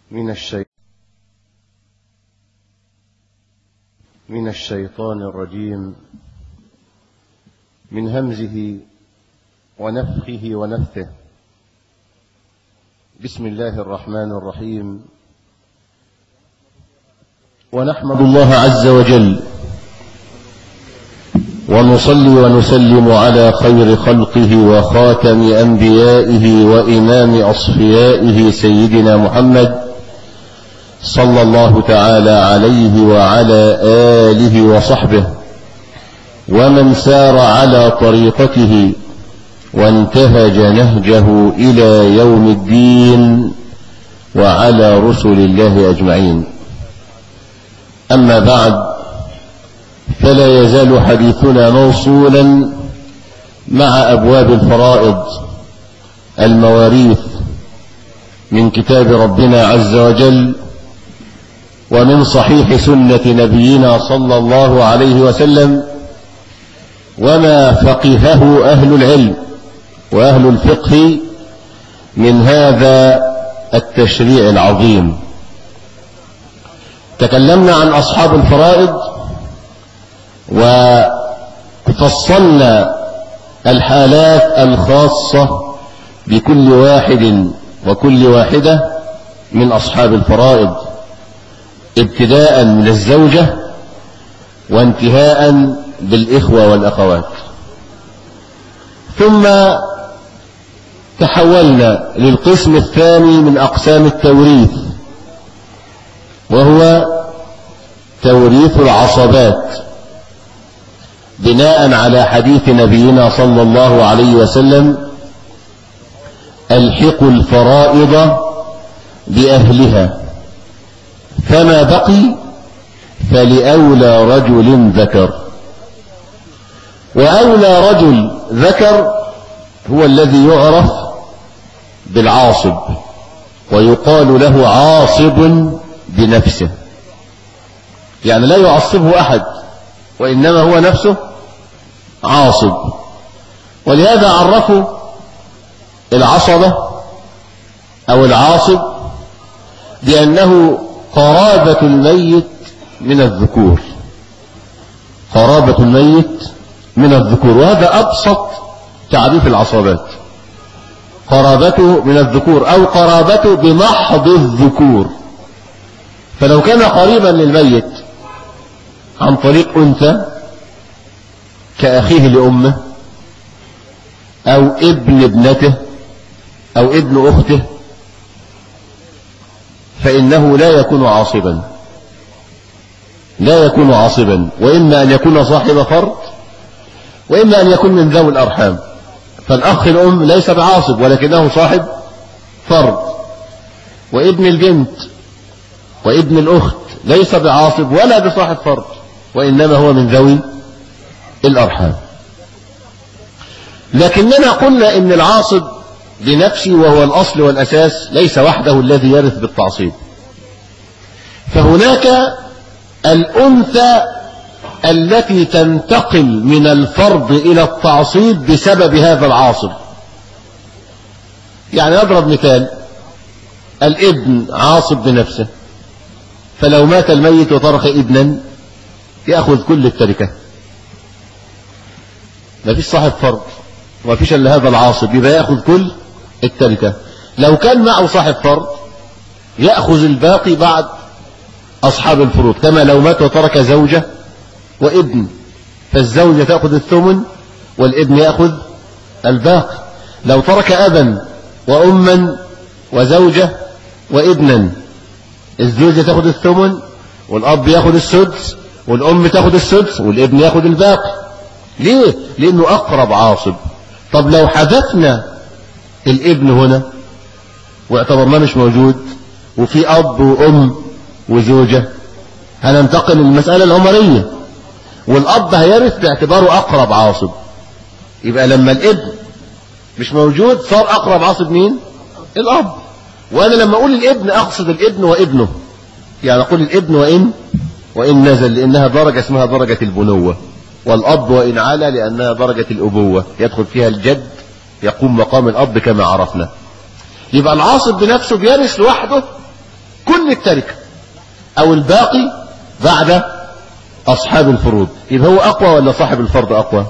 من الشيطان الرجيم، من همزه ونفخه ونفثه. بسم الله الرحمن الرحيم. ونحمد الله عز وجل ونصلي ونسلم على خير خلقه وخاتم أنبيائه وإمام أصفيائه سيدنا محمد صلى الله تعالى عليه وعلى آله وصحبه ومن سار على طريقته وانتهج نهجه إلى يوم الدين وعلى رسل الله أجمعين. أما بعد، فلا يزال حديثنا موصولا مع أبواب الفرائض المواريث من كتاب ربنا عز وجل ومن صحيح سنة نبينا صلى الله عليه وسلم، وما فقهه أهل العلم وأهل الفقه من هذا التشريع العظيم. تكلمنا عن أصحاب الفرائض وفصلنا الحالات الخاصة بكل واحد وكل واحدة من أصحاب الفرائض، ابتداء من الزوجة وانتهاء بالإخوة والأخوات. ثم تحولنا للقسم الثاني من أقسام التوريث، وهو توريث العصبات، بناء على حديث نبينا صلى الله عليه وسلم: الحقوا الفرائض بأهلها، فما بقي فلأولى رجل ذكر. وأولى رجل ذكر هو الذي يعرف بالعاصب، ويقال له عاصب بنفسه، يعني لا يعصبه أحد وإنما هو نفسه عاصب. ولهذا عرفوا العصبة أو العاصب بأنه قرابة الميت من الذكور، قرابة الميت من الذكور، وهذا أبسط تعريف العصبات، قرابته من الذكور أو قرابته بمحض الذكور. فلو كان قريبا للميت عن طريق أنثى كأخيه لأمه أو ابن ابنته أو ابن أخته، فإنه لا يكون عاصبا، لا يكون عاصبا، وإما أن يكون صاحب فرض وإما أن يكون من ذوي الأرحام. فالأخ الأم ليس بعاصب ولكنه صاحب فرض، وابن البنت وابن الأخت ليس بعاصب ولا بصاحب فرض وإنما هو من ذوي الأرحام. لكننا قلنا إن العاصب بنفسه وهو الأصل والأساس ليس وحده الذي يرث بالتعصيب، فهناك الأنثى التي تنتقل من الفرض إلى التعصيب بسبب هذا العاصب. يعني نضرب مثال: الابن عاصب بنفسه، فلو مات الميت وترك ابنا يأخذ كل التركة، ما فيش صاحب فرض وما فيش إلا هذا العاصب، يبقى يأخذ كل التركة. لو كان معه صاحب فرض يأخذ الباقي بعد أصحاب الفروض، كما لو مات وترك زوجة وابن، فالزوجة تأخذ الثمن والابن يأخذ الباقي. لو ترك أبا وأما وزوجة وابنا، الزوجة تأخذ الثمن والأب يأخذ السدس والأم تأخذ السدس والابن يأخذ الباقي. ليه؟ لأنه أقرب عاصب. طب لو حذفنا الابن هنا واعتبرناه مش موجود وفي أب وأم وزوجة، هننتقل للمسألة العمرية، والأب هيرث باعتباره أقرب عاصب. يبقى لما الابن مش موجود صار أقرب عاصب مين؟ الأب. وأنا لما أقول الابن أقصد الابن وابنه، يعني أقول الابن وإن نزل، لأنها درجة اسمها درجة البنوة، والأب وإن علا لأنها درجة الأبوة، يدخل فيها الجد يقوم مقام الأب كما عرفنا. يبقى العاصب بنفسه بيرث لوحده كل التركة او الباقي بعد اصحاب الفروض. يبقى هو اقوى ولا صاحب الفرض اقوى؟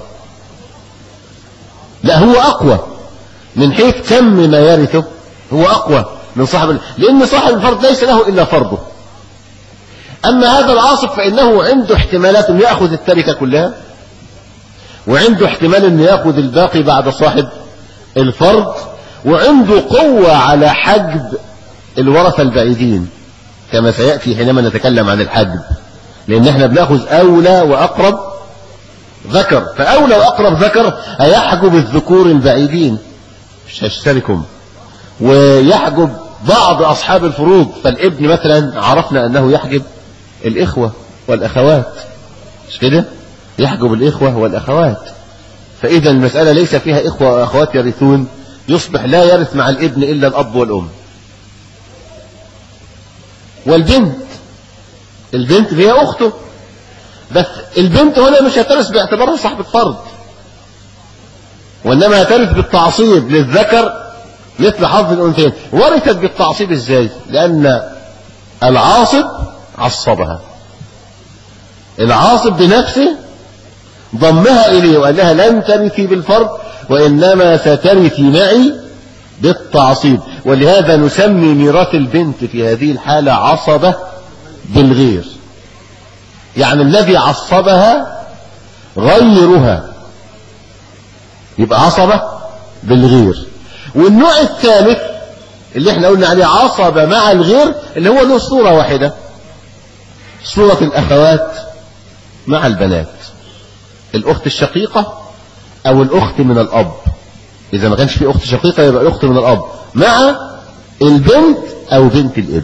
لا، هو اقوى من حيث كم ما يرثه، هو اقوى من صاحب، لان صاحب الفرض ليس له الا فرضه. اما هذا العاصب فانه عنده احتمالات انه ياخذ التركة كلها، وعنده احتمال انه ياخذ الباقي بعد صاحب الفرض، وعنده قوة على حجب الورثة البعيدين كما سيأتي حينما نتكلم عن الحجب، لان احنا بناخذ اولى واقرب ذكر، فاولى واقرب ذكر هيحجب الذكور البعيدين مش هيشتركهم، ويحجب بعض اصحاب الفروض. فالابن مثلا عرفنا انه يحجب الاخوة والاخوات، مش كده؟ يحجب الاخوة والاخوات. فاذا المسألة ليس فيها اخوة واخوات يرثون، يصبح لا يرث مع الابن الا الاب والام. والبنت هي اخته، بس البنت هنا مش هترث باعتبارها صاحبة فرض، وانما هترث بالتعصيب للذكر مثل حظ الانثيين. ورثت بالتعصيب ازاي؟ لان العاصب عصبها، العاصب بنفسه ضمها اليه وقال لها لن ترثي بالفرض وانما سترثي معي بالتعصيب. ولهذا نسمي ميراث البنت في هذه الحالة عصبة بالغير، يعني الذي عصبها غيرها، يبقى عصبة بالغير. والنوع الثالث اللي احنا قلنا عليه عصبة مع الغير اللي هو له صورة واحدة، صورة الأخوات مع البنات، الأخت الشقيقة أو الأخت من الأب. إذا ما كانش في أخت شقيقة يبقى الأخت من الأب مع البنت أو بنت الابن.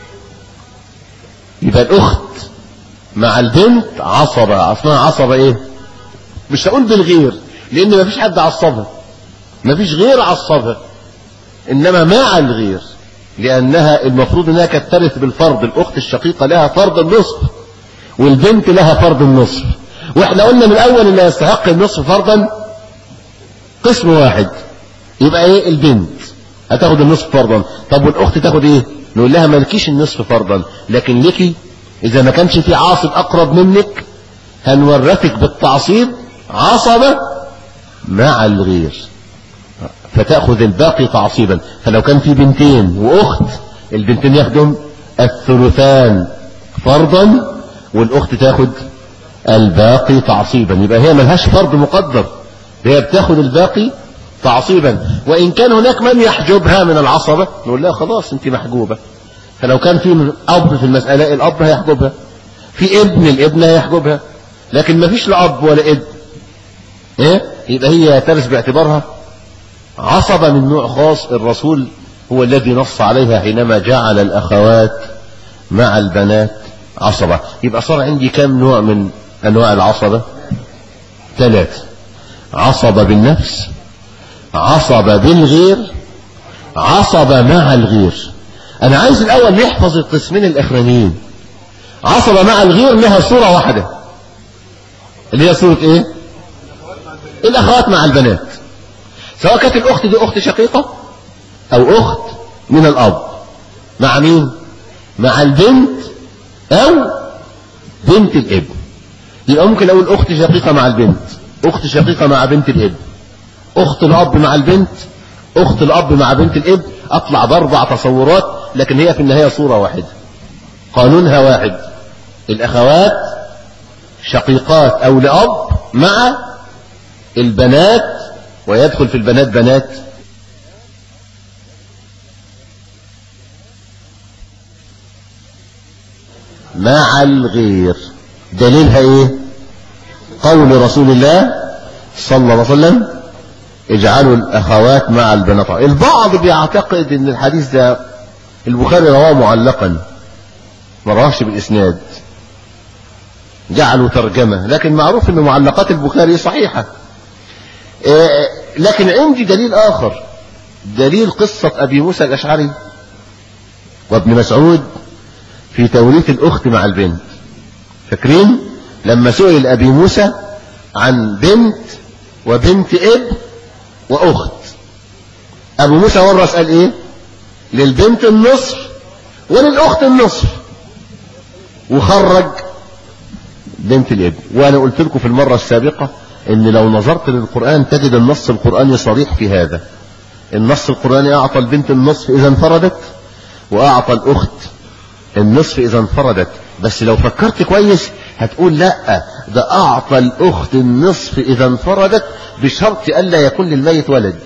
يبقى الأخت مع البنت عصبة، اسمها عصبة إيه؟ مش هقول بالغير لأن ما فيش حد عصبها، ما فيش غير عصبها، إنما مع الغير، لأنها المفروض أنها كانت ترث بالفرض. الأخت الشقيقة لها فرض النصف والبنت لها فرض النصف، واحنا قلنا من الأول أنها يستحق النصف فرضا قسم واحد، يبقى ايه؟ البنت هتاخد النصف فرضا. طب والاخت تاخد ايه؟ نقول لها مالكيش النصف فرضا، لكن لكي اذا ما كانش في عاصب اقرب منك هنورثك بالتعصيب عصبة مع الغير فتاخذ الباقي تعصيبا. فلو كان في بنتين واخت، البنتين ياخدهم الثلثان فرضا والاخت تاخد الباقي تعصيبا. يبقى هي ملهاش فرض مقدر، هي بتاخد الباقي تعصيبا. وإن كان هناك من يحجبها من العصبة نقول لها خلاص انت محجوبة. فلو كان في أب في المسألة الأب هيحجبها، في ابن الابن هيحجبها، لكن ما فيش لا أب ولا ابن، إيه؟ يبقى هي ترث باعتبارها عصبة من نوع خاص. الرسول هو الذي نص عليها حينما جعل الأخوات مع البنات عصبة. يبقى صار عندي كم نوع من أنواع العصبة؟ 3: عصبة بالنفس، عصبة بالغير، عصبة مع الغير. أنا عايز الأول نحفظ القسمين الأخرانيين. عصبة مع الغير لها صورة واحدة اللي هي صورة إيه؟ الأخوات مع البنات، سواء كانت الأخت دي أخت شقيقة أو أخت من الأب. مع مين؟ مع البنت أو بنت الابن. يبقى ممكن أقول أخت شقيقة مع البنت، أخت شقيقة مع بنت الابن، أخت الأب مع البنت، أخت الأب مع بنت الابن. أطلع ب4 تصورات، لكن هي في النهاية صورة واحدة، قانونها واحد. الأخوات شقيقات أو لأب مع البنات، ويدخل في البنات بنات مع الغير. دليلها إيه؟ قول رسول الله صلى الله عليه وسلم اجعلوا الأخوات مع البنات. البعض بيعتقد ان الحديث ده البخاري رواه معلقا ما رواهش بالإسناد، جعلوا ترجمة، لكن معروف ان معلقات البخاري صحيحة. لكن عندي دليل آخر، دليل قصة أبي موسى الأشعري وابن مسعود في توريث الأخت مع البنت. فاكرين لما سئل أبي موسى عن بنت وبنت ابن وأخت، أبو موسى ورث قال إيه؟ للبنت النصف وللأخت النصف، وخرج بنت الابن. وأنا قلت لكم في المرة السابقة إن لو نظرت للقرآن تجد النص القرآني صريح في هذا. النص القرآني أعطى البنت النصف إذا انفردت، وأعطى الأخت النصف إذا انفردت. بس لو فكرت كويس هتقول لا، ده أعطى الأخت النصف إذا انفردت بشرط ألا يكون للميت ولد.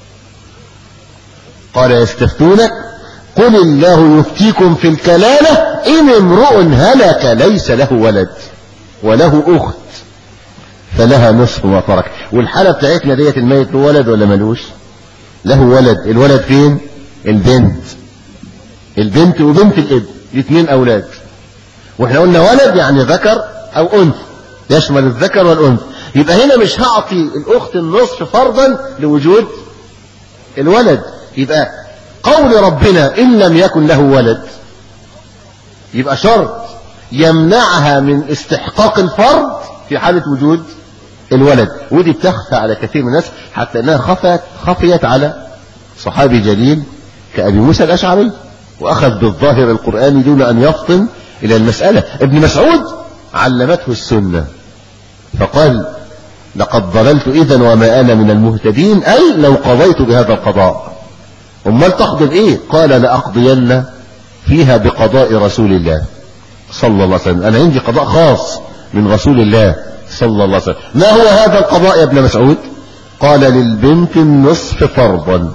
قال يستفتونك قل الله يفتيكم في الكلالة إن امرؤ هلك ليس له ولد وله أخت فلها نصف ما ترك. والحالة بتاعتنا ديت الميت له ولد ولا ملوش؟ له ولد. الولد فين؟ البنت وبنت الابن، الاثنين أولاد. واحنا قلنا ولد يعني ذكر أو أنثى، يشمل الذكر والأنثى. يبقى هنا مش هعطي الأخت النصف فرضا لوجود الولد. يبقى قول ربنا إن لم يكن له ولد يبقى شرط يمنعها من استحقاق الفرض في حالة وجود الولد. ودي بتخفى على كثير من الناس، حتى انها خفيت على صحابي جليل كأبي موسى الأشعري، وأخذ بالظاهر القرآني دون أن يفطن إلى المسألة. ابن مسعود علمته السنة فقال لقد ضللت إذن وما أنا من المهتدين، أي لو قضيت بهذا القضاء. أمال تقضي بإيه؟ قال لأقضين فيها بقضاء رسول الله صلى الله عليه وسلم. أنا عندي قضاء خاص من رسول الله صلى الله عليه وسلم. ما هو هذا القضاء يا ابن مسعود؟ قال للبنت النصف فرضا،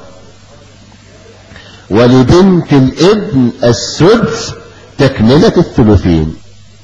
ولبنت الابن السدس تكملة الثلثين.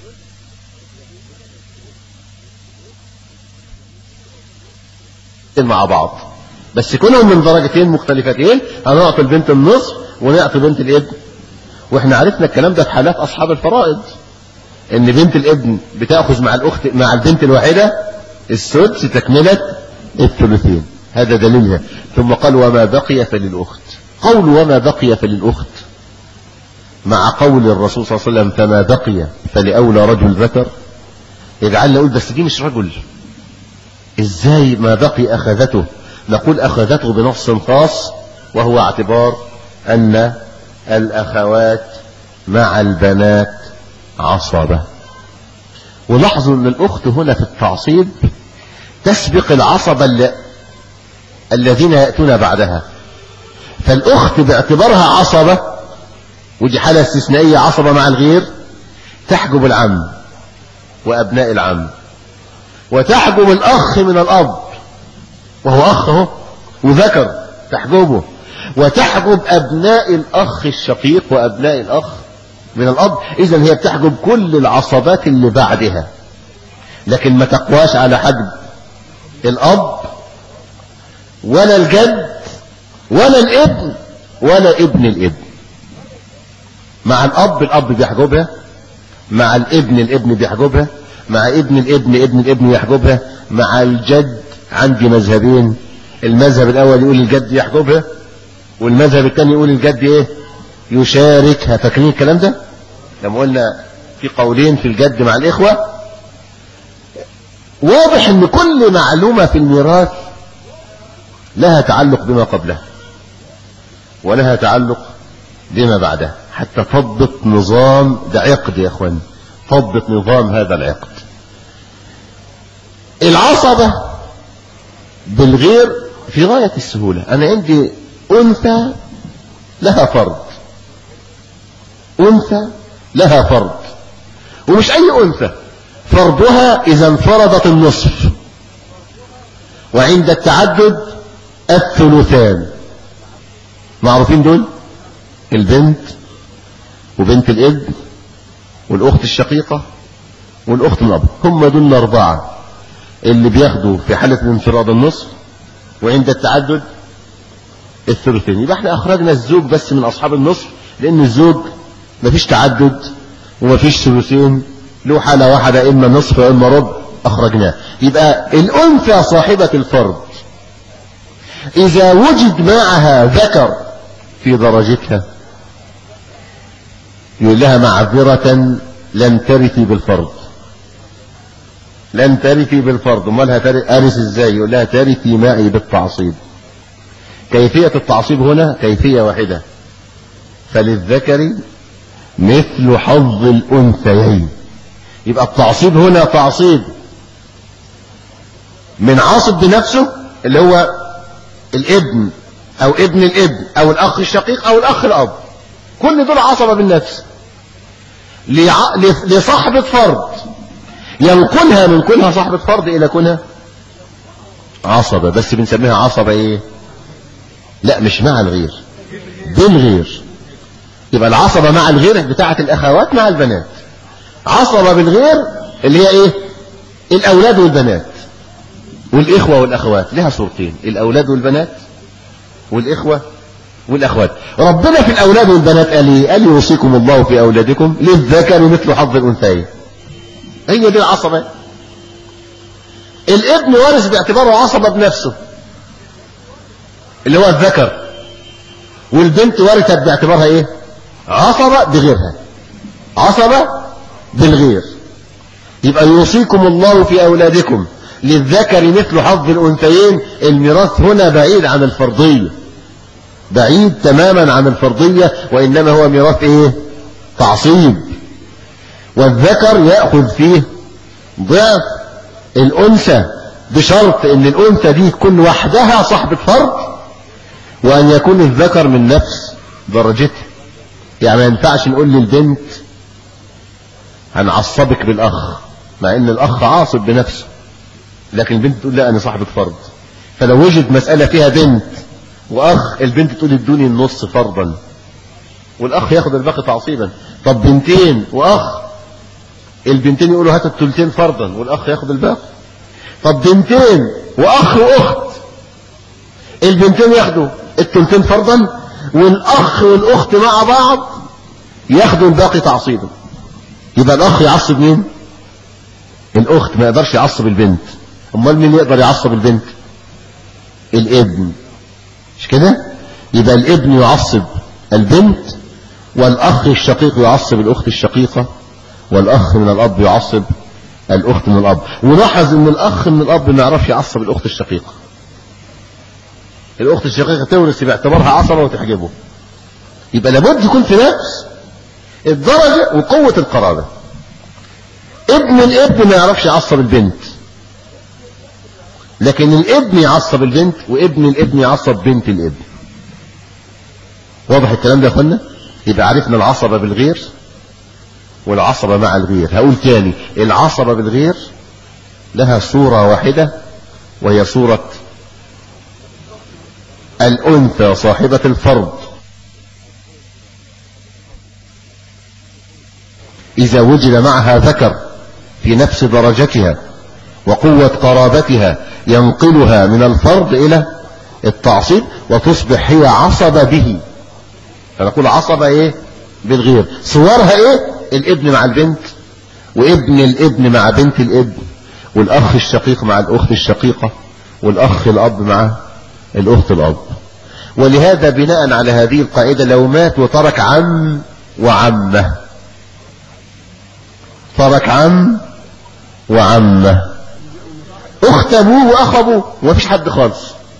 مع بعض بس كلهم من درجتين مختلفتين. هنعطي البنت النصف ونعطي بنت الابن. واحنا عرفنا الكلام ده في حالات اصحاب الفرائض، ان بنت الابن بتاخذ مع الاخت مع البنت الواحده السدس تكمله الثلثين. هذا دليلها. ثم قال وما بقي فللاخت. قول وما بقي فللاخت مع قول الرسول صلى الله عليه وسلم فما بقي فلاولى رجل ذكر، يجعلنا نقول بس دي مش رجل، ازاي ما بقي اخذته؟ نقول اخذته بنص خاص، وهو اعتبار ان الاخوات مع البنات عصبة. ولاحظوا ان الاخت هنا في التعصيب تسبق العصبة الذين يأتون بعدها. فالاخت باعتبارها عصبة، ودي حالة استثنائية، عصبة مع الغير، تحجب العم وابناء العم، وتحجب الاخ من الاب وهو اخ اهو وذكر تحجبه، وتحجب ابناء الاخ الشقيق وابناء الاخ من الاب. اذا هي بتحجب كل العصبات اللي بعدها، لكن ما تقواش على حجب الاب ولا الجد ولا الابن ولا ابن الابن. مع الاب بيحجبها، مع الابن بيحجبها، مع ابن الابن يحجبها، مع الجد عندي مذهبين. المذهب الاول يقول الجد يحجبها، والمذهب الثاني يقول الجد ايه يشاركها. فاكرين الكلام ده لما قلنا في قولين في الجد مع الاخوة؟ واضح ان كل معلومة في الميراث لها تعلق بما قبلها ولها تعلق بما بعدها، حتى تضبط نظام. ده عقد يا اخوان، تضبط نظام هذا العقد. العصبة بالغير في غاية السهولة. انا عندي انثى لها فرض، انثى لها فرض، ومش اي انثى، فرضها اذا انفرضت النصف، وعند التعدد الثلثان. معروفين دول؟ البنت وبنت الابن والاخت الشقيقة والاخت الاب. هم دول الاربعة اللي بياخدوا في حالة الانفراد النصف، وعند التعدد الثلثين. يبقى احنا اخرجنا الزوج بس من اصحاب النصف، لان الزوج مفيش تعدد ومفيش ثلثين، له حالة واحدة، اما نصف واما ربع، اخرجناه. يبقى الانثى صاحبة الفرض اذا وجد معها ذكر في درجتها يقول لها معذرة لن ترثي بالفرض، لن ترثي بالفرض. امال ارث ازاي؟ يقول لها ترثي معي بالتعصيب. كيفية التعصيب هنا كيفية واحدة، فللذكر مثل حظ الأنثيين. يبقى التعصيب هنا تعصيب من عاصب بنفسه اللي هو الابن او ابن الابن او الاخ الشقيق او الاخ الاب، كل دول عصبة بالنفس، لصاحبة فرض ينقلها من كونها صاحبة فرض الى كونها عصبة، بس بنسميها عصبة ايه؟ لا مش مع الغير، بالغير. يبقى العصبة مع الغير بتاعة الاخوات مع البنات. عصبة بالغير اللي هي ايه؟ الاولاد والبنات والاخوة والاخوات، لها صورتين، الاولاد والبنات والاخوة والاخوات. ربنا في الاولاد والبنات قال ايه؟ قال يوصيكم الله في اولادكم للذكر مثل حظ الانثيين. هي دي العصبة. الابن وارث باعتباره عصبة بنفسه اللي هو الذكر، والبنت ورثت باعتبارها ايه؟ عصبة بغيرها، عصبة بالغير. يبقى يوصيكم الله في اولادكم للذكر مثل حظ الانثيين. الميراث هنا بعيد عن الفرضية، بعيد تماما عن الفرضية، وانما هو ميراث ايه؟ تعصيب. والذكر يأخذ فيه ضعف الانثى بشرط ان الانثى دي تكون وحدها صاحبة فرض، وان يكون الذكر من نفس درجته. يعني ما ينفعش نقول للبنت هنعصبك بالاخ مع ان الاخ عاصب بنفسه، لكن البنت تقول لا انا صاحبة فرض. فلو وجد مسألة فيها بنت واخ، البنت تقول ادوني النص فرضا والاخ ياخد الباقي تعصيبا. طب بنتين واخ، البنتين يقولوا هات الثلثين فرضا والاخ ياخد الباقي. طب بنتين واخ واخت، البنتين ياخدوا الثلثين فرضا والاخ والاخت مع بعض ياخدوا الباقي تعصيبا. يبقى الاخ يعصب مين؟ الاخت، ما يقدرش يعصب البنت. امال مين يقدر يعصب البنت؟ الابن، مش كده؟ يبقى الابن يعصب البنت، والاخ الشقيق يعصب الاخت الشقيقة، والاخ من الاب يعصب الاخت من الاب. ولاحظ ان الاخ من الاب ما يعرفش يعصب الاخت الشقيقة. الاخت الشقيقة تورث باعتبارها عصبة وتحجبه. يبقى لابد يكون في نفس الدرجة وقوة القرابة. ابن الابن ما يعرفش يعصب البنت، لكن الابن يعصب البنت، وابن الابن يعصب بنت الابن. واضح الكلام ده يا اخوانا؟ يبقى عرفنا العصبة بالغير والعصبة مع الغير. هقول تاني، العصبة بالغير لها صورة واحدة، وهي صورة الأنثى صاحبة الفرض إذا وجد معها ذكر في نفس درجتها وقوة قرابتها ينقلها من الفرض إلى التعصيب، وتصبح هي عصبة به. فنقول عصبة إيه؟ بالغير. صورها إيه؟ الابن مع البنت، وابن الابن مع بنت الابن، والأخ الشقيق مع الأخت الشقيقة، والأخ الأب مع الأخت الأب. ولهذا بناء على هذه القاعدة لو مات وترك عم وعمة، ترك عم وعمة، أخت أبوه وأخ أبوه، ومفيش حد خالص،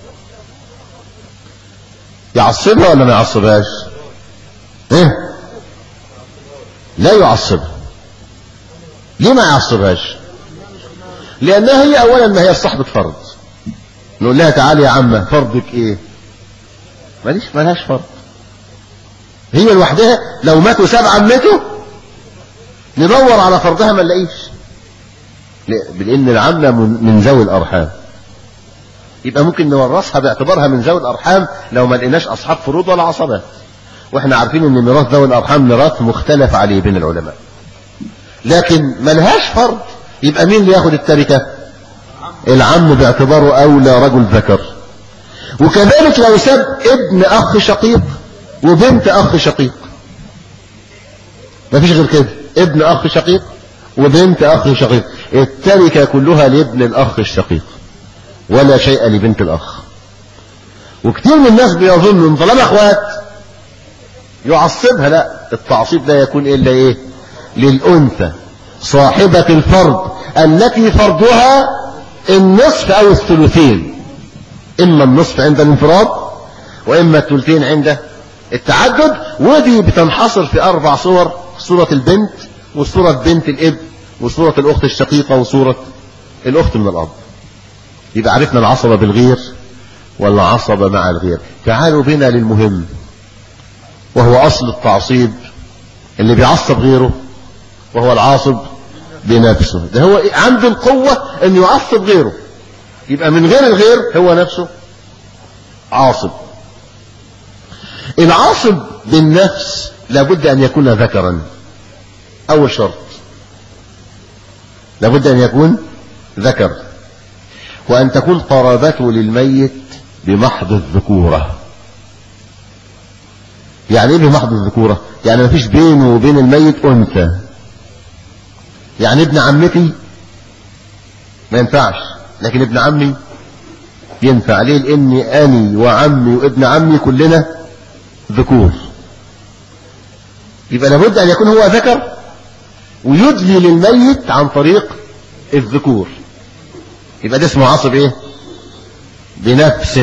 يعصبها ولا ما يعصبهاش؟ إيه؟ لا يعصبها. ليه ما يعصبهاش؟ لأنها هي أولا ما هي صاحبة فرض. نقول لها تعالي يا عمة فرضك إيه؟ مالهاش فرض، هي لوحدها. لو ماتوا 7 عمته ندور على فرضها ما نلاقيش، لأن العمة من ذوي الأرحام، يبقى ممكن نورثها باعتبارها من ذوي الأرحام لو ما لقيناش أصحاب فروض ولا عصبات. واحنا عارفين ان ميراث ذوي الأرحام ميراث مختلف عليه بين العلماء، لكن ملهاش فرض. يبقى مين اللي ياخد التركة؟ العم باعتباره أولى رجل ذكر. وكذلك لو ساب ابن أخ شقيق وبنت أخ شقيق، مفيش غير كده، ابن أخ شقيق وبنت أخ شقيق، التركة كلها لابن الأخ الشقيق ولا شيء لبنت الأخ. وكتير من الناس بيظن ان طالما اخوات يعصبها. لا، التعصيب لا يكون إلا إيه؟ للأنثى صاحبة الفرض التي فرضها النصف أو الثلثين، إما النصف عند الانفراد وإما الثلثين عند التعدد. ودي بتنحصر في 4 صور صورة البنت وصورة بنت الابن وصورة الأخت الشقيقة وصورة الأخت من الأب. يبقى عرفنا العصبة بالغير والعصبة مع الغير. تعالوا بنا للمهم وهو أصل التعصيب، اللي بيعصب غيره وهو العاصب بنفسه. ده هو عنده القوة أن يعصب غيره، يبقى من غير الغير هو نفسه عاصب. العاصب بالنفس لابد أن يكون ذكرا، أول شرط لابد أن يكون ذكر، وأن تكون قرابته للميت بمحض الذكورة. يعني ايه بمحض الذكورة؟ يعني ما فيش بينه وبين الميت أنثى. يعني ابن عمتي ما ينفعش، لكن ابن عمي ينفع. ليه؟ لأني أني وعمي وابن عمي كلنا ذكور. يبقى لابد أن يكون هو ذكر ويدلي للميت عن طريق الذكور. يبقى ده اسمه عاصب ايه؟ بنفسه.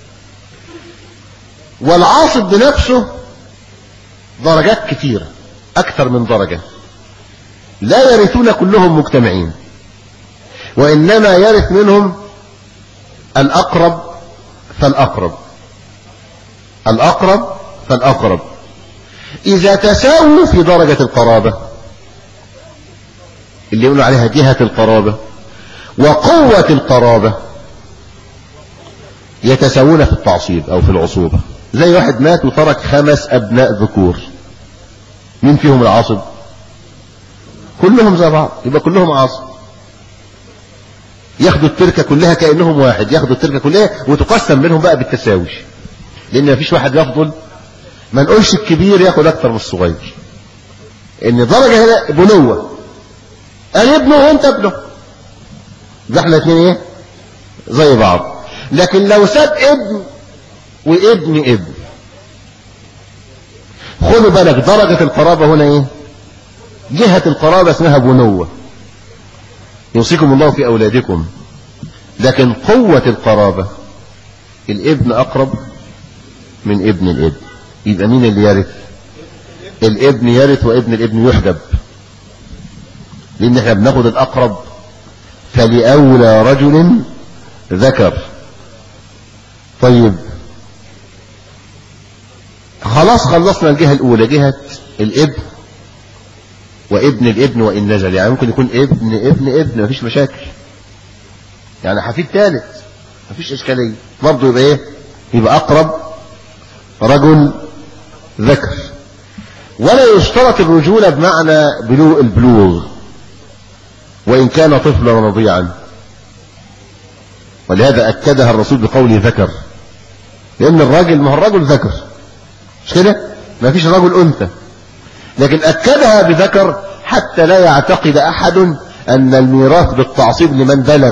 والعاصب بنفسه درجات كثيرة، أكثر من درجة. لا يرثون كلهم مجتمعين، وإنما يرث منهم الأقرب فالأقرب، الأقرب فالأقرب. إذا تساووا في درجة القرابة اللي يقولوا عليها جهة القرابة وقوة القرابة، يتساوون في التعصيب أو في العصوبة. زي واحد مات وترك 5 أبناء ذكور، مين فيهم العاصب؟ كلهم زي بعض، يبقى كلهم عاصب. ياخدوا التركة كلها كأنهم واحد، ياخدوا التركة كلها وتقسم بينهم بقى بالتساوي، لأن مفيش واحد يفضل. ما نقولش الكبير ياخد أكتر من الصغير، إن درجة هنا بنوة، أنا ابنه وأنت ابنه، ده احنا اتنين ايه؟ زي بعض. لكن لو ساب ابن وابن ابن، خدوا بالك درجة القرابة هنا ايه؟ جهة القرابة اسمها بنوة، يوصيكم الله في أولادكم. لكن قوة القرابة الابن أقرب من ابن الابن، يبقى مين اللي يرث؟ الابن يرث وابن الابن يحجب، لأن احنا بناخد الأقرب. فلأولى رجل ذكر. طيب خلاص خلصنا الجهة الأولى، جهة الابن وابن الابن وإن نزل. يعني ممكن يكون ابن ابن ابن مفيش مشاكل، يعني حفيد ثالث مفيش إشكالية برضه. يبقى ايه؟ يبقى أقرب رجل ذكر. ولا يشترط الرجولة بمعنى البلوغ وإن كان طفلا رضيعا، ولهذا أكدها الرسول بقوله ذكر، لأن الراجل، ما هو الرجل ذكر مش كده؟ ما فيش رجل أنثى، لكن أكدها بذكر حتى لا يعتقد أحد أن الميراث بالتعصيب لمن بلغ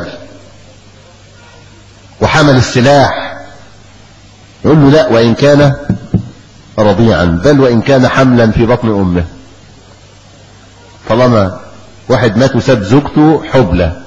وحمل السلاح. يقول له لا، وإن كان رضيعا، بل وإن كان حملا في بطن أمه. طالما واحد مات وساب زوجته حبلى،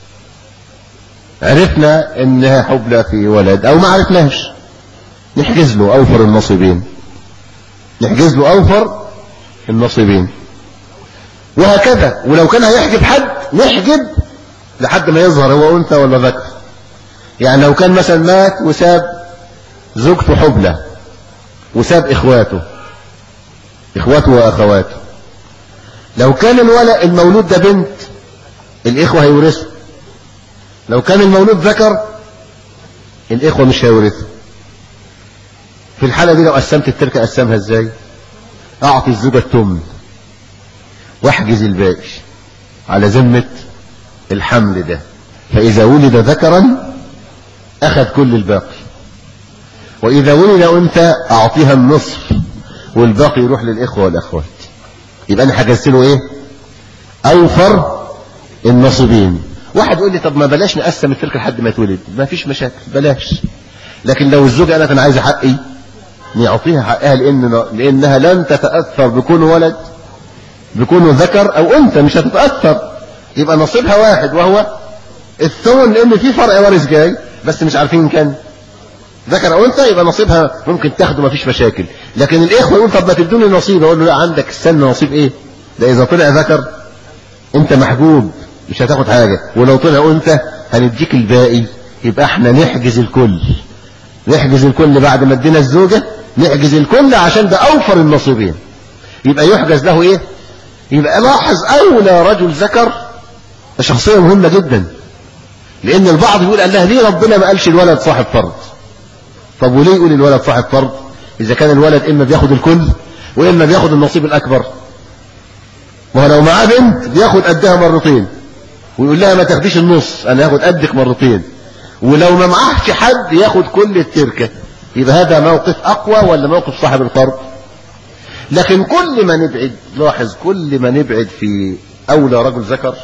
عرفنا انها حبلى في ولد او ما عرفناش، نحجز له اوفر النصيبين، نحجز له اوفر النصيبين، وهكذا. ولو كان هيحجب حد نحجب لحد ما يظهر هو انثى ولا ذكر. يعني لو كان مثلا مات وساب زوجته حبلى وساب اخواته واخواته، لو كان المولود ده بنت الاخوة هيورثوا، لو كان المولود ذكر الاخوة مش هيورثوا. في الحالة دي لو قسمت التركة قسمها ازاي؟ اعطي الزوجة الثمن واحجز الباقي على ذمة الحمل ده، فاذا ولد ذكرا اخذ كل الباقي، واذا ولد انثى اعطيها النصف والباقي يروح للاخوة والاخوات. يبقى انا حجزت له ايه؟ اوفر النصيبين. واحد يقول لي طب ما بلاش نقسم التركه لحد ما يتولد، ما فيش مشاكل بلاش. لكن لو الزوجه قالت انا عايزه حقي، نعطيها حقها، لانها لن تتاثر بكونه ولد، بكونه ذكر او انثى مش هتتاثر. يبقى نصيبها واحد وهو الثمن، لان في فرع وارث جاي بس مش عارفين كان ذكر او انثى، يبقى نصيبها ممكن تاخده ما فيش مشاكل. لكن الاخوه يقول طب ما تدوني نصيب، اقول له لا، عندك استنى نصيب ايه؟ ده إذا طلع ذكر أنت محجوب مش هتاخد حاجة، ولو طلع أنت هنديك الباقي. يبقى احنا نحجز الكل، نحجز الكل بعد ما ادينا الزوجة، نحجز الكل عشان ده أوفر النصيبين. يبقى يحجز له إيه؟ يبقى لاحظ أولى رجل ذكر شخصية مهمة جدا، لأن البعض يقول الله ليه ربنا ما قالش الولد صاحب فرض؟ طب وليه يقول الولد صاحب فرض إذا كان الولد إما بياخد الكل وإما بياخد النصيب الأكبر؟ ولو معاه بنت بياخد قدها مرتين، ويقول لها ما تاخديش النص أنا هاخد قدك مرتين، ولو ما معاهش حد ياخد كل التركة. يبقى هذا موقف أقوى ولا موقف صاحب الفرض؟ لكن كل ما نبعد، لاحظ كل ما نبعد في أولى رجل ذكر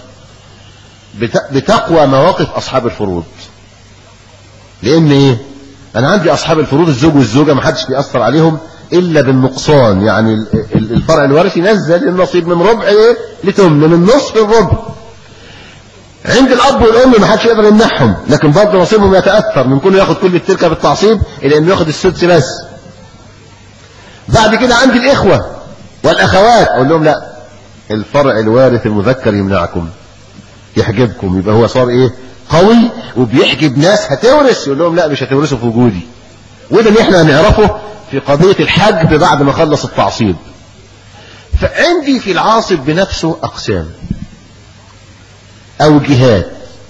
بتقوى مواقف أصحاب الفروض. لأن إيه؟ أنا عندي أصحاب الفروض الزوج والزوجة ما حدش بيأثر عليهم إلا بالنقصان، يعني الفرع الوارث ينزل النصيب من ربع إيه لتمن، من نصف الربع. عند الأب والأم ما حدش يقدر يمنعهم، لكن برضه نصيبهم يتأثر من كونه ياخد كل التركة بالتعصيب إلى إنه ياخد السدس بس. بعد كده عندي الإخوة والأخوات أقول لهم لا، الفرع الوارث المذكر يمنعكم يحجبكم. يبقى هو صار إيه؟ قوي وبيحجب ناس هتورث، يقول لهم لا مش هتورثوا في وجودي. وده اللي احنا هنعرفه في قضية الحجب بعد ما خلص التعصيب. فعندي في العاصب بنفسه أقسام أو جهات.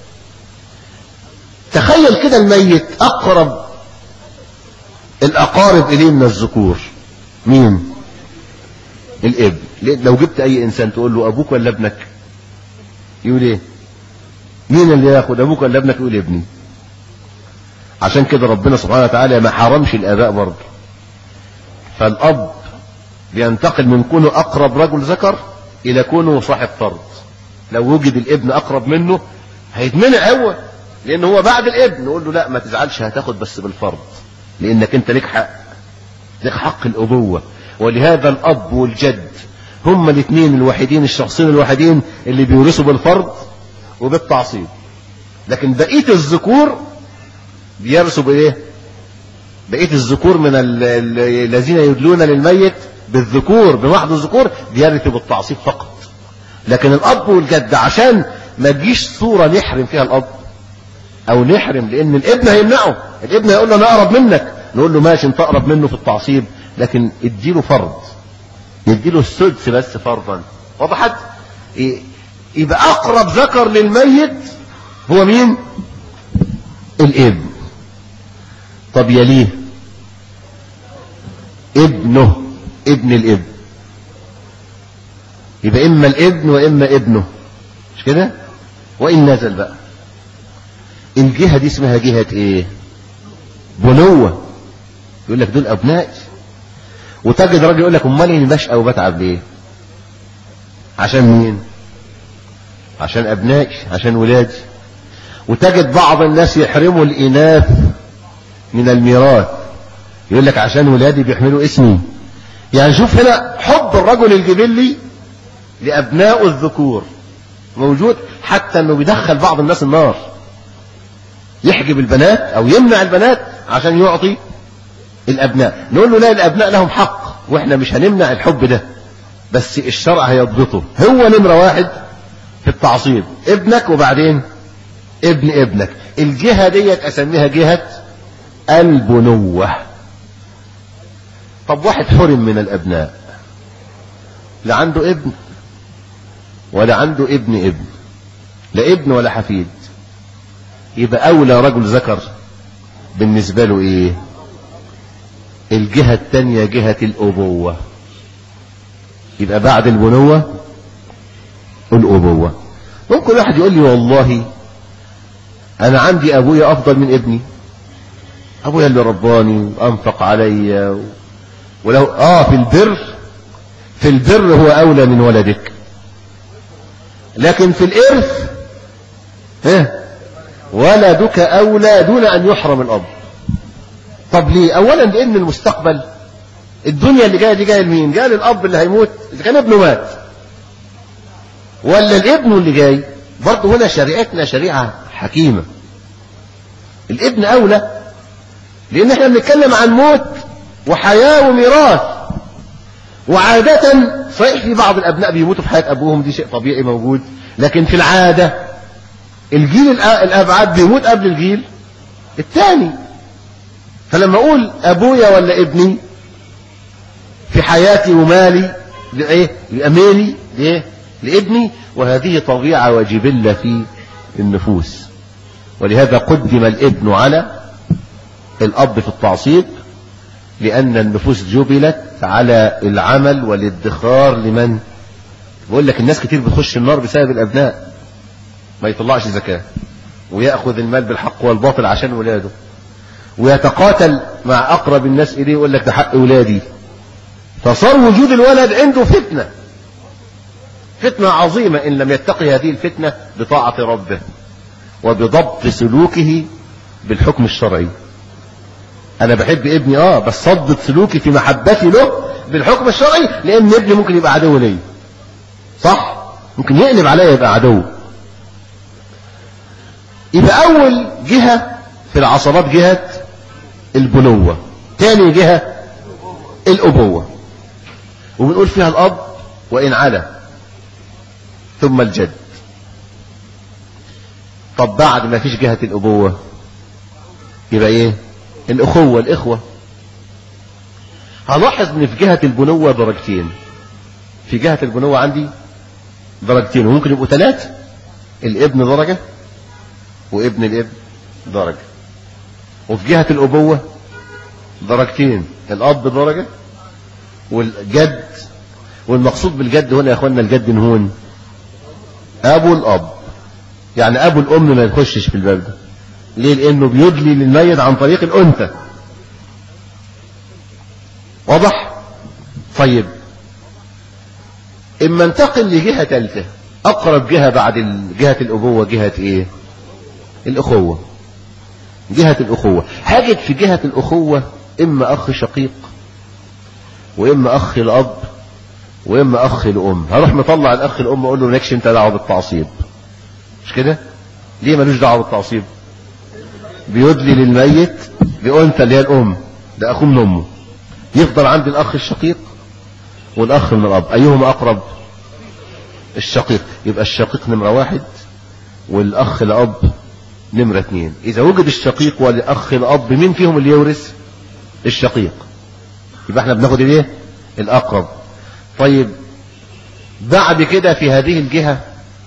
تخيل كده الميت أقرب الأقارب إليه من الذكور مين؟ الابن. لو جبت أي إنسان تقول له أبوك ولا ابنك؟ يقول إيه؟ مين اللي ياخد، أبوك ولا ابنك؟ يقول ابني. عشان كده ربنا سبحانه وتعالى ما حرمش الآباء برضه. فالأب بينتقل من كونه أقرب رجل ذكر إلى كونه صاحب فرض. لو وجد الابن أقرب منه هيتمنع هو، لأن هو بعد الابن. نقول له لا ما تزعلش هتاخد بس بالفرض، لأنك أنت لك حق، لك حق الأبوة. ولهذا الأب والجد هما الاثنين الوحيدين، الشخصين الوحيدين اللي بيورثوا بالفرض وبالتعصيب. لكن بقية الذكور بيرثوا بإيه؟ بقية الذكور من الذين يدلون للميت بالذكور بمحض الذكور بيرثوا بالتعصيب فقط. لكن الأب والجد عشان ما تجيش صورة نحرم فيها الأب أو نحرم، لأن الابن هيمنعه، الابن هيقول له أنا أقرب منك، نقول له ماشي أنت أقرب منه في التعصيب، لكن اديله فرض، يديله السدس بس فرضا. وضحت؟ يبقى أقرب ذكر للميت هو مين؟ الابن. طب يليه ابنه، ابن الابن. يبقى إما الابن وإما ابنه، مش كده؟ وإن نزل بقى الجهة دي اسمها جهة إيه؟ بنوة. يقول لك دول أبنائي. وتجد راجل يقول لك أمال إني بشقى وبتعب ليه؟ عشان مين؟ عشان أبنائي، عشان ولادي. وتجد بعض الناس يحرموا الإناث من الميراث، يقول لك عشان ولادي بيحملوا اسمي. يعني شوف هنا حب الرجل الجبلي لأبناء الذكور موجود، حتى أنه بيدخل بعض الناس النار، يحجب البنات أو يمنع البنات عشان يعطي الأبناء. نقول له لا، الأبناء لهم حق وإحنا مش هنمنع الحب ده، بس الشرع هيضبطه. هو نمرة واحد في التعصيب ابنك، وبعدين ابن ابنك. الجهة ديت أسميها جهة البنوة. طب واحد حرم من الأبناء، لا عنده ابن ولا عنده ابن، لا ابن ولا حفيد، يبقى أولى رجل ذكر بالنسبة له إيه؟ الجهة الثانية جهة الأبوة. يبقى بعد البنوة الأبوة. ممكن واحد يقول لي والله أنا عندي أبويا أفضل من ابني، أبويا اللي رباني وأنفق علي ولو في البر هو أولى من ولدك، لكن في الإرث ولدك أولى دون أن يحرم الأب. طب ليه؟ أولا لأن المستقبل الدنيا اللي جاية دي جاية لمين؟ جاية للأب اللي هيموت إذا كان ابنه مات، ولا الابن اللي جاي. برضه هنا شريعتنا شريعة حكيمة، الابن أولى، لأن احنا بنتكلم عن موت وحياة وميراث، وعادة صحيح في بعض الأبناء بيموتوا في حياة أبوهم، دي شيء طبيعي موجود، لكن في العادة الجيل الأبعد بيموت قبل الجيل الثاني. فلما أقول أبويا ولا ابني في حياتي ومالي لإيه؟ لأميلي لإيه؟ لابني، وهذه طبيعة وجبلة في النفوس. ولهذا قدم الابن على الأب في التعصيب، لأن النفوس جبلت على العمل والادخار لمن. بقول لك الناس كتير بتخش النار بسبب الأبناء، ما يطلعش زكاة ويأخذ المال بالحق والباطل عشان ولاده، ويتقاتل مع أقرب الناس إليه ويقول لك ده حق ولادي. فصار وجود الولد عنده فتنة عظيمة إن لم يتقي هذه الفتنة بطاعة ربه وبضبط سلوكه بالحكم الشرعي. أنا بحب ابني بس صدق سلوكي في محبتي له بالحكم الشرعي، لأن ابني ممكن يبقى عدو لي، صح؟ ممكن يقلب عليا يبقى عدو. يبقى أول جهة في العصبات جهة البنوة، تاني جهة الأبوة، وبنقول فيها الأب وإن علا، ثم الجد. طب بعد ما فيش جهة الأبوة يبقى إيه؟ الأخوة، الإخوة. هلاحظ إن في جهة البنوة درجتين. في جهة البنوة عندي درجتين، وممكن يبقوا 3. الابن درجة وابن الابن درجة. وفي جهة الأبوة درجتين، الأب درجة والجد. والمقصود بالجد هنا يا أخوانا الجد هون أبو الأب، يعني أبو الأم ما يخشش في الباب ده. ليه؟ لأنه بيدلي للميت عن طريق الأنثى. واضح؟ طيب إما انتقل لجهة ثالثة، أقرب جهة بعد جهة الأبوة جهة إيه؟ الأخوة. جهة الأخوة هاجد في جهة الأخوة إما أخ شقيق، وإما أخ الأب، وإما أخ الأم. هروح مطلع الأخ الأم أقول له مالكش أنت دعوة بالتعصيب، مش كده؟ ليه ملوش دعوة بالتعصيب؟ بيدلي للميت بأنثى اللي هي الأم، ده أخوه من أمه. يفضل عندي الأخ الشقيق والأخ من الأب، أيهما أقرب؟ الشقيق. يبقى الشقيق نمرة 1 والأخ الأب نمرة 2. إذا وجد الشقيق والأخ الأب مين فيهم اللي يورث؟ الشقيق. يبقى احنا بناخد الايه؟ الأقرب. طيب بعد كده في هذه الجهة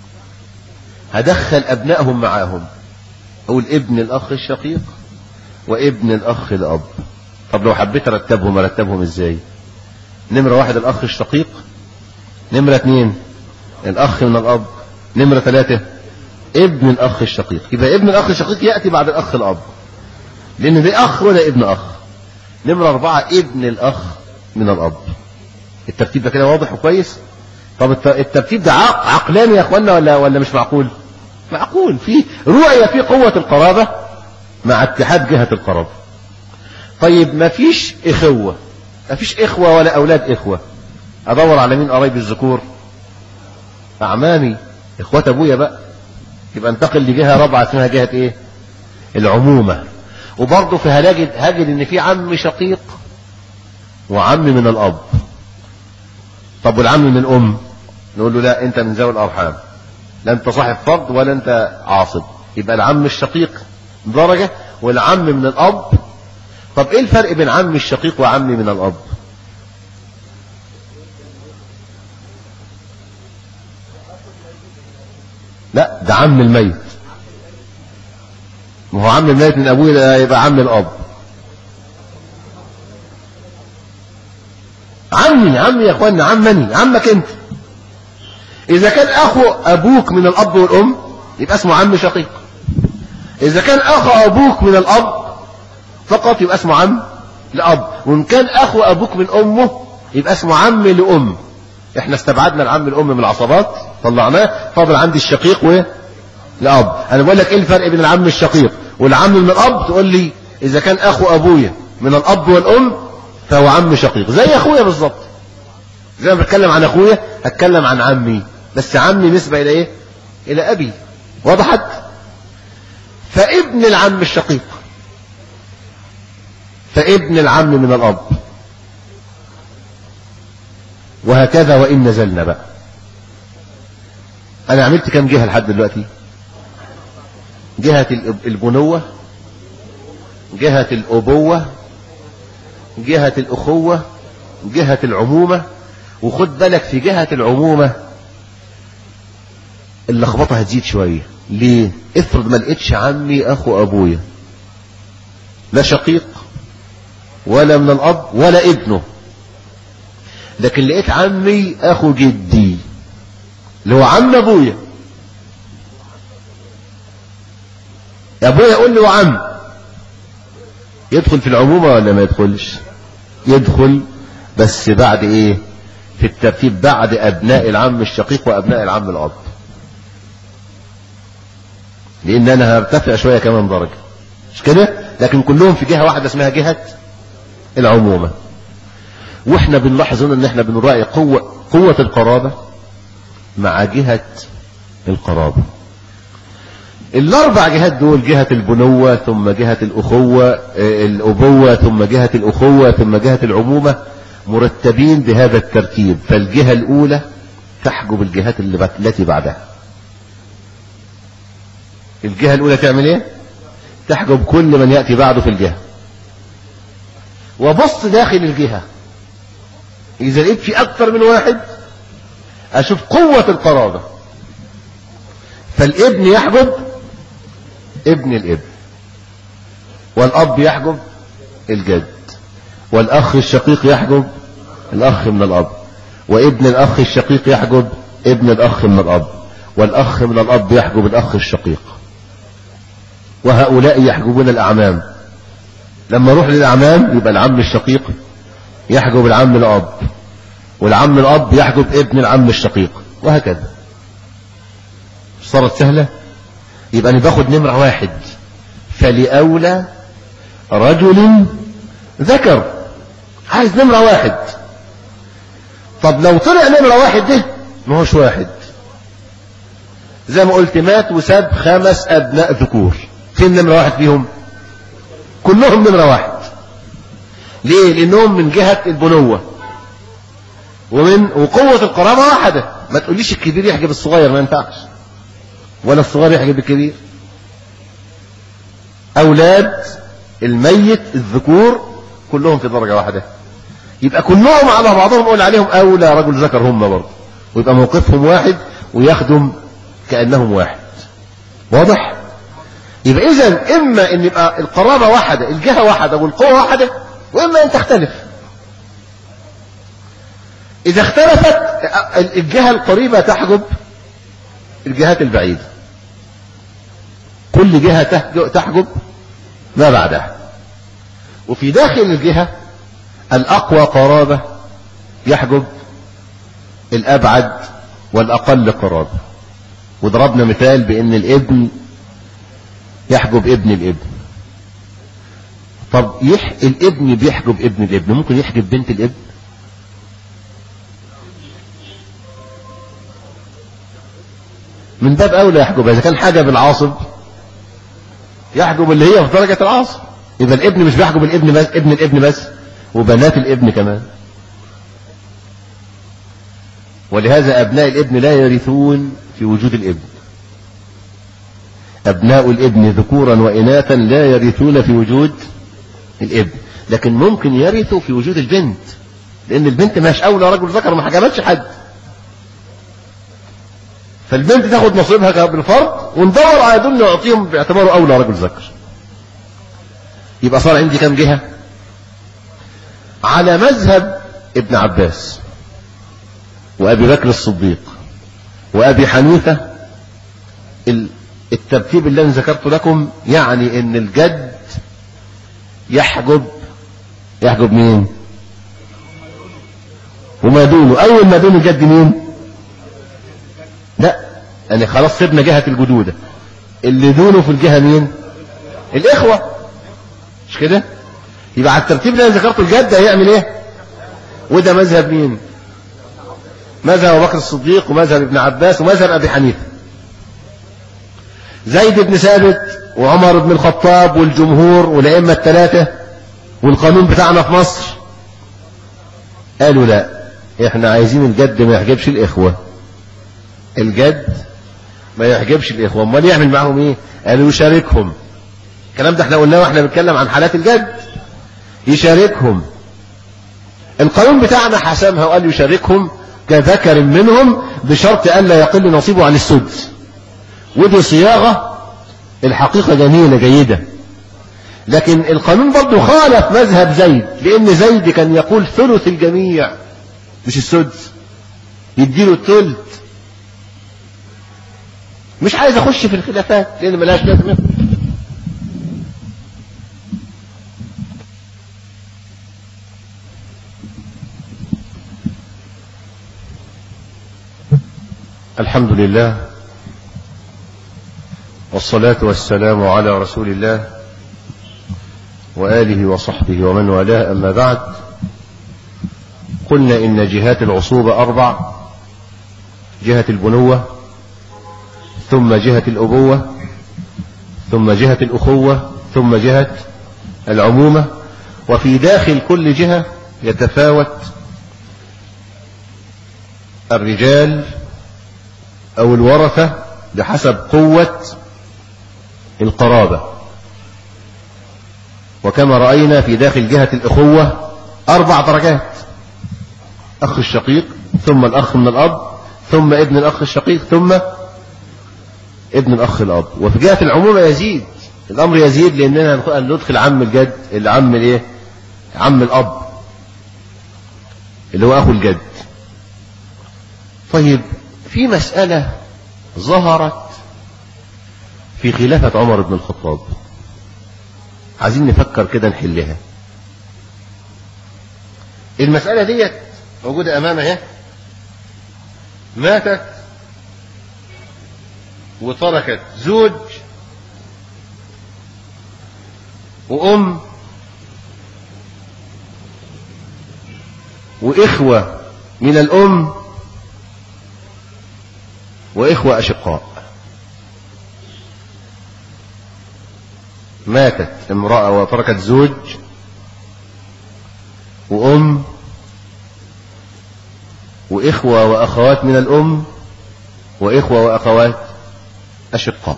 هدخل أبنائهم معاهم، أقول ابن الأخ الشقيق وابن الأخ الأب. طب لو حبيت أرتبهم إزاي؟ نمرة 1 الأخ الشقيق، نمرة 2 الأخ من الأب، نمرة 3 ابن الأخ الشقيق. يبقى ابن الأخ الشقيق يأتي بعد الأخ الأب، لأن ده أخ ولا ابن أخ. نمرة 4 ابن الأخ من الأب. الترتيب ده كده واضح وكويس؟ طب الترتيب ده عقلاني يا أخوانا ولا مش معقول؟ معقول. في رؤية في قوة القرابة مع اتحاد جهة القرابة. طيب ما فيش إخوة، ما فيش إخوة ولا أولاد إخوة، أدور على مين؟ قرايب الذكور، أعمامي، إخوات أبويا بقى. يبقى انتقل لجهة رابعة اسمها جهة إيه؟ العمومة. وبرضه في هاجد إن في عم شقيق وعم من الأب. طب والعم من الأم؟ نقول له لا، أنت من ذوي الأرحام، لا أنت صاحب فرض ولا أنت عاصب. يبقى العم الشقيق درجة والعم من الأب. طب إيه الفرق بين عم الشقيق وعم من الأب؟ لا، ده عم الميت. ما هو عم الميت من أبوه ده يبقى عم الأب. عمي يا أخوانا، عمك أنت. إذا كان أخو أبوك من الأب والأم يبقى اسمه عم شقيق. إذا كان أخو أبوك من الأب فقط يبقى اسمه عم لأب. وإن كان أخو أبوك من أمه يبقى اسمه عم لأم. إحنا استبعدنا العم الأم من العصبات، طلعناه، فاضل عندي الشقيق والأب. أنا بقول لك إيه الفرق بين العم الشقيق والعم من الأب؟ تقول لي إذا كان أخو أبويا من الأب والأم فهو عم شقيق، زي أخويا بالظبط. زي ما بتكلم عن أخويا هتكلم عن عمي، بس عمي نسبة إلى إيه؟ إلى أبي. وضحت؟ فابن العم الشقيق، فابن العم من الأب وهكذا وإن نزلنا بقى. أنا عملت كم جهة لحد دلوقتي؟ جهة البنوة، جهة الأبوة، جهة الأخوة، جهة العمومة. وخد بالك في جهة العمومة اللخبطة هتزيد شوية. ليه؟ افرض ما لقيتش عمي أخو أبويا، لا شقيق ولا من الأب ولا ابنه، لكن لقيت عمي أخو جدي اللي هو عم أبويا. أبويا يقول لي وعم، يدخل في العمومة ولا ما يدخلش؟ يدخل، بس بعد ايه؟ في الترتيب بعد ابناء العم الشقيق وابناء العم الاب، لان انا هرتفع شوية كمان درجة، مش كده؟ لكن كلهم في جهة واحدة اسمها جهة العمومة. واحنا بنلاحظ ان احنا بنراعي قوة القرابة مع جهة القرابة. الاربع جهات دول، جهة البنوة ثم جهة الاخوة الابوة ثم جهة الاخوة ثم جهة العمومة، مرتبين بهذا الترتيب. فالجهة الاولى تحجب الجهات التي بعدها. الجهة الاولى تعمل ايه؟ تحجب كل من يأتي بعده في الجهة. وبص داخل الجهة، اذا لقيت في اكثر من واحد اشوف قوة القرابة. فالابن يحجب ابن الابن، والاب يحجب الجد، والاخ الشقيق يحجب الاخ من الاب، وابن الاخ الشقيق يحجب ابن الاخ من الاب، والاخ من الاب يحجب الاخ الشقيق. وهؤلاء يحجبون الاعمام. لما اروح للاعمام يبقى العم الشقيق يحجب العم الاب، والعم الاب يحجب ابن العم الشقيق، وهكذا. صارت سهلة. يبقى انا باخد نمرة واحد، فلأولى رجل ذكر. عايز نمرة واحد. طب لو طلع نمرة واحد ده ما هوش واحد، زي ما قلت مات وساب 5 أبناء ذكور، فين نمرة واحد فيهم؟ كلهم نمرة واحد. ليه؟ لأنهم من جهة البنوة وقوة القرابة واحدة. ما تقوليش الكبير يحجب الصغير، ما ينفعش، ولا الصغير يحجب الكبير. أولاد الميت الذكور كلهم في درجة واحدة، يبقى كلهم على بعضهم نقول عليهم أولى رجل ذكر هم برضه، ويبقى موقفهم واحد ويخدم كأنهم واحد. واضح؟ يبقى إذن إما أن يبقى القرابة واحدة، الجهة واحدة، والقوة واحدة، وإما أن تختلف. إذا اختلفت الجهة القريبة تحجب الجهات البعيدة، كل جهة تحجب ما بعدها. وفي داخل الجهة الأقوى قرابة يحجب الأبعد والأقل قرابة. وضربنا مثال بأن الابن يحجب ابن الابن. طب الابن بيحجب ابن الابن، ممكن يحجب بنت الابن؟ من باب أولى يحجبها. إذا كان حجب العاصب يحجب اللي هي في درجة العاصب. يبقى الابن مش بيحجب الابن بس، ابن الابن بس، وبنات الابن كمان. ولهذا أبناء الابن لا يرثون في وجود الابن. أبناء الابن ذكورا وإناثا لا يرثون في وجود الابن، لكن ممكن يرثوا في وجود البنت، لأن البنت ماش أولى رجل ذكر، ما حجبتش حد. فالبنت تاخد نصيبها بالفرض، وندور على دول نعطيهم باعتباره أولى رجل ذكر. يبقى صار عندي كم جهة؟ على مذهب ابن عباس وأبي بكر الصديق وأبي حنيفة، الترتيب اللي أنا ذكرته لكم يعني إن الجد يحجب مين؟ وما دونه. أول ما دون الجد مين؟ لا، يعني خلاص سيبنا جهة الجدودة، اللي دونه في الجهة مين؟ الإخوة، مش كده؟ يبقى على الترتيب اللي أنا ذكرته الجد هيعمل إيه؟ وده مذهب مين؟ مذهب أبو بكر الصديق ومذهب ابن عباس ومذهب أبي حنيفة. زيد بن ثابت وعمر بن الخطاب والجمهور والأئمة الثلاثة والقانون بتاعنا في مصر قالوا لا، احنا عايزين الجد ما يحجبش الاخوة، الجد ما يحجبش الاخوة، امال يعمل معهم ايه؟ قالوا يشاركهم. الكلام ده احنا قلناه واحنا بنتكلم عن حالات الجد، يشاركهم. القانون بتاعنا حسمها وقال يشاركهم كذكر منهم بشرط ألا يقل نصيبه عن السدس. ودي صياغة الحقيقة جميلة جيدة، لكن القانون برضو خالف مذهب زيد، لأن زيد كان يقول ثلث الجميع مش السدس، يديله الثلث. مش عايز أخش في الخلافات لأن ملهاش لازمة. الحمد لله والصلاة والسلام على رسول الله وآله وصحبه ومن والاه، أما بعد. قلنا إن جهات العصوبة 4: جهة البنوة، ثم جهة الأبوة، ثم جهة الأخوة، ثم جهة العمومة. وفي داخل كل جهة يتفاوت الرجال أو الورثة بحسب قوة القرابة. وكما رأينا في داخل جهة الأخوة 4 درجات: أخ الشقيق، ثم الأخ من الأب، ثم ابن الأخ الشقيق، ثم ابن الأخ الأب. وفي جهة العمومة يزيد الأمر، يزيد لأننا ندخل عم الجد، العم الإيه؟ عم الأب اللي هو أخو الجد. طيب، في مسألة ظهرت في خلافة عمر بن الخطاب، عايزين نفكر كده نحلها. المسألة دي موجودة أمامها، ماتت وتركت زوج وأم وإخوة من الأم وإخوة أشقاء. ماتت امرأة وتركت زوج وأم وإخوة وأخوات من الأم وإخوة وأخوات أشقاء.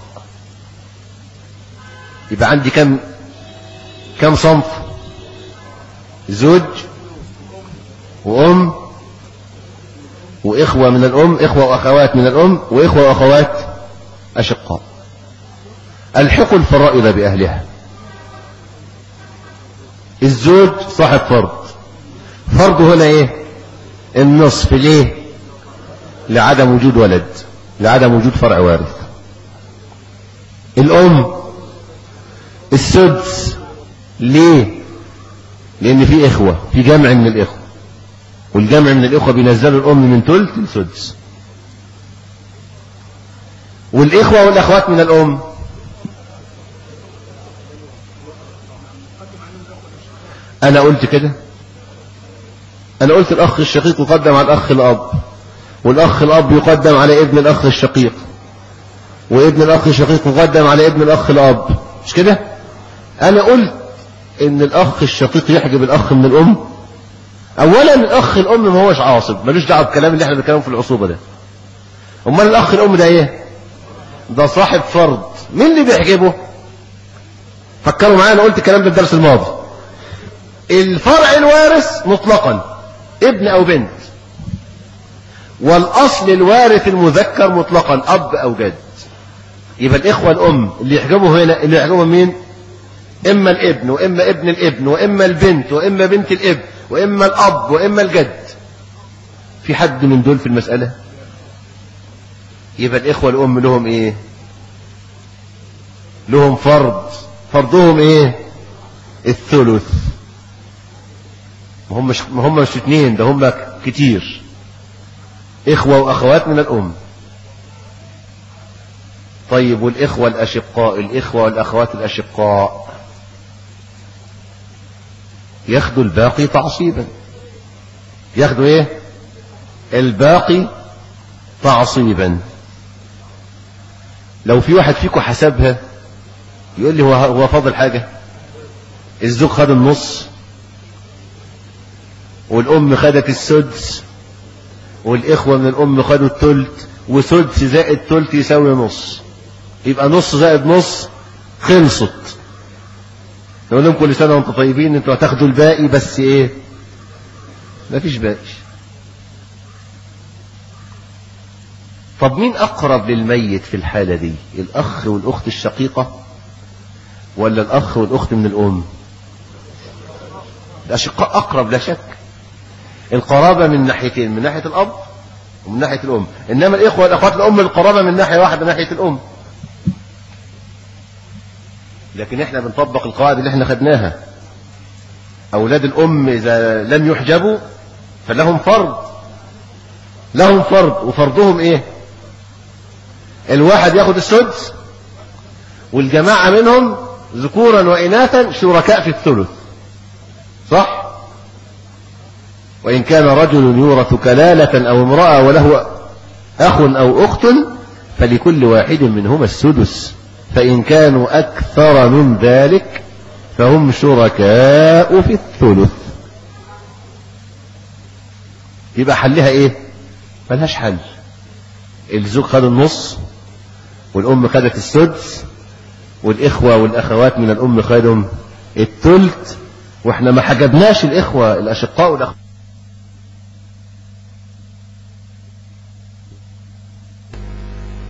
يبقى عندي كم صنف؟ زوج وأم وإخوة من الأم، إخوة وأخوات من الأم، وإخوة وأخوات أشقاء. الحقوا الفرائض بأهلها. الزوج صاحب فرض، فرضه هنا إيه؟ النصف. ليه؟ لعدم وجود ولد، لعدم وجود فرع وارث. الأم السدس. ليه؟ لأن في إخوة، في جمع من الإخوة، والجمع من الإخوة بينزلوا الأم من ثلث لسدس. والإخوة والأخوات من الأم أنا قلت كده، أنا قلت الأخ الشقيق يقدم على الأخ الأب، والأخ الأب يقدم على ابن الأخ الشقيق، وابن الأخ الشقيق يقدم على ابن الأخ الأب، مش كده؟ أنا قلت إن الأخ الشقيق يحجب الأخ من الأم. أولا الأخ الأم ما هوش عاصب، ملوش دعوة بالكلام اللي احنا بنتكلم في العصوبة ده. أمال الأخ الأم ده إيه؟ ده صاحب فرض. مين اللي بيحجبه؟ فكروا معايا، أنا قلت الكلام ده الدرس الماضي. الفرع الوارث مطلقا ابن أو بنت، والأصل الوارث المذكر مطلقا أب أو جد. يبقى الإخوة الأم اللي يحجبه هنا، اللي يحجبه مين؟ إما الابن، وإما ابن الابن، وإما البنت، وإما بنت الابن، وإما الأب، وإما الجد. في حد من دول في المسألة؟ يبقى الإخوة الأم لهم إيه؟ لهم فرض. فرضهم إيه؟ الثلث. ما هم مش 2، ده هم كتير، إخوة وأخوات من الأم. طيب، والإخوة الأشقاء، الإخوة والأخوات الأشقاء ياخدوا الباقي تعصيبا. ياخدوا إيه؟ الباقي تعصيبا. لو في واحد فيكم حسبها يقول لي هو فاضل حاجة؟ الزوج خد النص، والأم خدت السدس، والإخوة من الأم خدوا التلت، وسدس زائد تلت يساوي نص، يبقى نص زائد نص خلصت. نقول لهم كل سنة وانتم طيبين، انتوا هتاخدوا الباقي، بس ايه؟ مفيش باقي. طب مين أقرب للميت في الحالة دي؟ الأخ والأخت الشقيقة ولا الأخ والأخت من الأم؟ الأشقاء أقرب لا شك، القرابة من ناحيتين، من ناحية الأب ومن ناحية الأم. إنما الإخوة والأخوات الأم القرابة من ناحية واحدة، ناحية الأم. لكن إحنا بنطبق القواعد اللي إحنا خدناها. أولاد الأم إذا لم يحجبوا فلهم فرض، لهم فرض، وفرضهم إيه؟ الواحد ياخد السدس، والجماعة منهم ذكورا وإناثا شركاء في الثلث، صح؟ وإن كان رجل يورث كلالة أو امرأة وله أخ أو أخت فلكل واحد منهما السدس، فإن كانوا أكثر من ذلك فهم شركاء في الثلث. يبقى حلها إيه؟ ملهاش حل. الزوج خد النص، والأم خدت السدس، والإخوة والأخوات من الأم خدوا الثلث، وإحنا ما حجبناش الإخوة الأشقاء والأخوات.